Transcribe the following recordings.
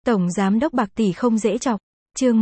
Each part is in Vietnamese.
Tổng Giám đốc bạc tỷ không dễ chọc. Chương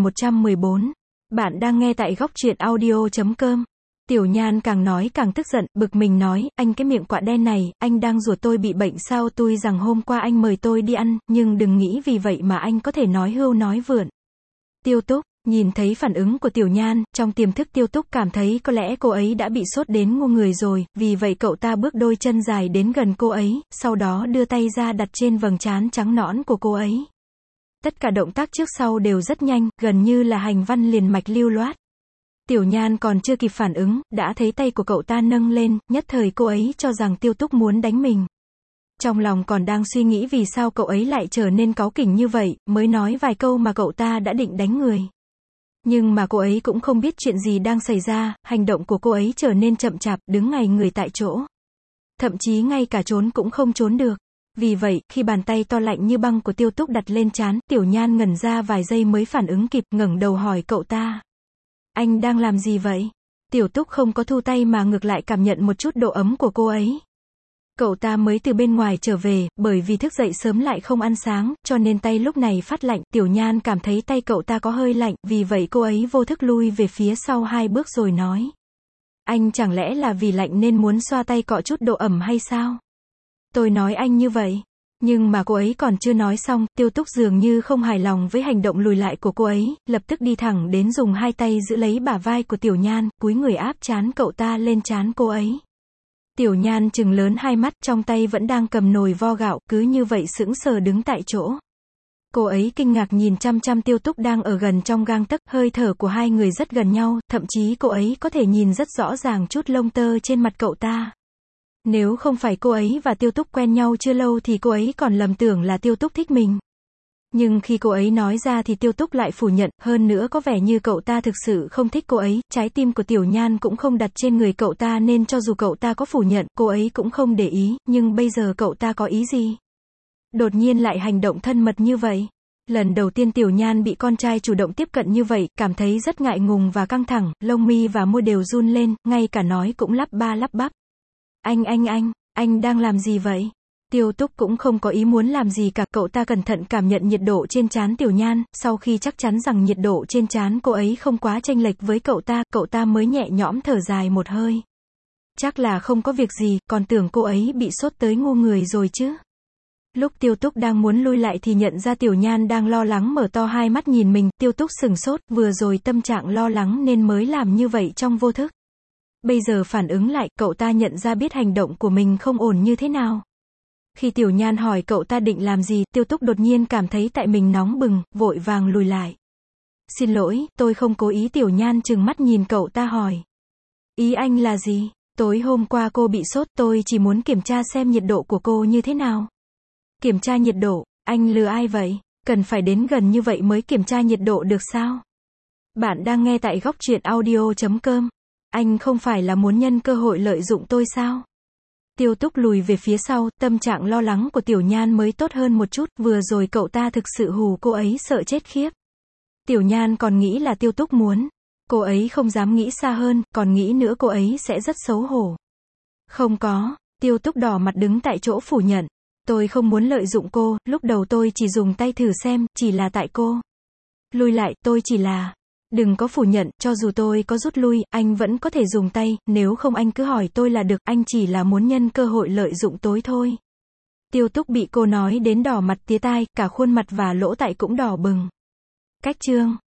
1114. Bạn đang nghe tại góc truyện audio.com. Tiểu Nhan càng nói càng tức giận, bực mình nói, anh cái miệng quạ đen này, anh đang rủa tôi bị bệnh sao? Tuy rằng hôm qua anh mời tôi đi ăn, nhưng đừng nghĩ vì vậy mà anh có thể nói hưu nói vượn. Tiêu Túc, nhìn thấy phản ứng của Tiểu Nhan, trong tiềm thức Tiêu Túc cảm thấy có lẽ cô ấy đã bị sốt đến ngu người rồi, vì vậy cậu ta bước đôi chân dài đến gần cô ấy, sau đó đưa tay ra đặt trên vầng trán trắng nõn của cô ấy. Tất cả động tác trước sau đều rất nhanh, gần như là hành văn liền mạch lưu loát. Tiểu Nhan còn chưa kịp phản ứng, đã thấy tay của cậu ta nâng lên, nhất thời cô ấy cho rằng Tiêu Túc muốn đánh mình. Trong lòng còn đang suy nghĩ vì sao cậu ấy lại trở nên cáu kỉnh như vậy, mới nói vài câu mà cậu ta đã định đánh người. Nhưng mà cô ấy cũng không biết chuyện gì đang xảy ra, hành động của cô ấy trở nên chậm chạp, đứng ngay người tại chỗ. Thậm chí ngay cả trốn cũng không trốn được. Vì vậy, khi bàn tay to lạnh như băng của Tiêu Túc đặt lên trán, Tiểu Nhan ngẩn ra vài giây mới phản ứng kịp, ngẩng đầu hỏi cậu ta. Anh đang làm gì vậy? Tiểu Túc không có thu tay mà ngược lại cảm nhận một chút độ ấm của cô ấy. Cậu ta mới từ bên ngoài trở về, bởi vì thức dậy sớm lại không ăn sáng, cho nên tay lúc này phát lạnh. Tiểu Nhan cảm thấy tay cậu ta có hơi lạnh, vì vậy cô ấy vô thức lui về phía sau 2 bước rồi nói. Anh chẳng lẽ là vì lạnh nên muốn xoa tay cọ chút độ ẩm hay sao? Tôi nói anh như vậy. Nhưng mà cô ấy còn chưa nói xong, Tiêu Túc dường như không hài lòng với hành động lùi lại của cô ấy, lập tức đi thẳng đến dùng 2 tay giữ lấy bả vai của Tiểu Nhan, cúi người áp trán cậu ta lên trán cô ấy. Tiểu Nhan trừng lớn 2 mắt, trong tay vẫn đang cầm nồi vo gạo, cứ như vậy sững sờ đứng tại chỗ. Cô ấy kinh ngạc nhìn chăm chăm Tiêu Túc đang ở gần trong gang tấc, hơi thở của hai người rất gần nhau, thậm chí cô ấy có thể nhìn rất rõ ràng chút lông tơ trên mặt cậu ta. Nếu không phải cô ấy và Tiêu Túc quen nhau chưa lâu thì cô ấy còn lầm tưởng là Tiêu Túc thích mình. Nhưng khi cô ấy nói ra thì Tiêu Túc lại phủ nhận, hơn nữa có vẻ như cậu ta thực sự không thích cô ấy, trái tim của Tiểu Nhan cũng không đặt trên người cậu ta nên cho dù cậu ta có phủ nhận, cô ấy cũng không để ý, nhưng bây giờ cậu ta có ý gì? Đột nhiên lại hành động thân mật như vậy. Lần đầu tiên Tiểu Nhan bị con trai chủ động tiếp cận như vậy, cảm thấy rất ngại ngùng và căng thẳng, lông mi và môi đều run lên, ngay cả nói cũng lắp ba lắp bắp. Anh đang làm gì vậy? Tiêu Túc cũng không có ý muốn làm gì cả, cậu ta cẩn thận cảm nhận nhiệt độ trên trán Tiểu Nhan, sau khi chắc chắn rằng nhiệt độ trên trán cô ấy không quá chênh lệch với cậu ta mới nhẹ nhõm thở dài một hơi. Chắc là không có việc gì, còn tưởng cô ấy bị sốt tới ngu người rồi chứ. Lúc Tiêu Túc đang muốn lui lại thì nhận ra Tiểu Nhan đang lo lắng mở to 2 mắt nhìn mình, Tiêu Túc sửng sốt, vừa rồi tâm trạng lo lắng nên mới làm như vậy trong vô thức. Bây giờ phản ứng lại, cậu ta nhận ra biết hành động của mình không ổn như thế nào. Khi Tiểu Nhan hỏi cậu ta định làm gì, Tiêu Túc đột nhiên cảm thấy tại mình nóng bừng, vội vàng lùi lại. Xin lỗi, tôi không cố ý. Tiểu Nhan trừng mắt nhìn cậu ta hỏi. Ý anh là gì? Tối hôm qua cô bị sốt, tôi chỉ muốn kiểm tra xem nhiệt độ của cô như thế nào. Kiểm tra nhiệt độ? Anh lừa ai vậy? Cần phải đến gần như vậy mới kiểm tra nhiệt độ được sao? Bạn đang nghe tại góc truyện audio.com. Anh không phải là muốn nhân cơ hội lợi dụng tôi sao? Tiêu Túc lùi về phía sau, tâm trạng lo lắng của Tiểu Nhan mới tốt hơn một chút, vừa rồi cậu ta thực sự hù cô ấy sợ chết khiếp. Tiểu Nhan còn nghĩ là Tiêu Túc muốn. Cô ấy không dám nghĩ xa hơn, còn nghĩ nữa cô ấy sẽ rất xấu hổ. Không có, Tiêu Túc đỏ mặt đứng tại chỗ phủ nhận. Tôi không muốn lợi dụng cô, lúc đầu tôi chỉ dùng tay thử xem, chỉ là tại cô. Lui lại, tôi chỉ là... Đừng có phủ nhận, cho dù tôi có rút lui, anh vẫn có thể dùng tay, nếu không anh cứ hỏi tôi là được, anh chỉ là muốn nhân cơ hội lợi dụng tối thôi. Tiêu Túc bị cô nói đến đỏ mặt tía tai, cả khuôn mặt và lỗ tai cũng đỏ bừng. Cách chương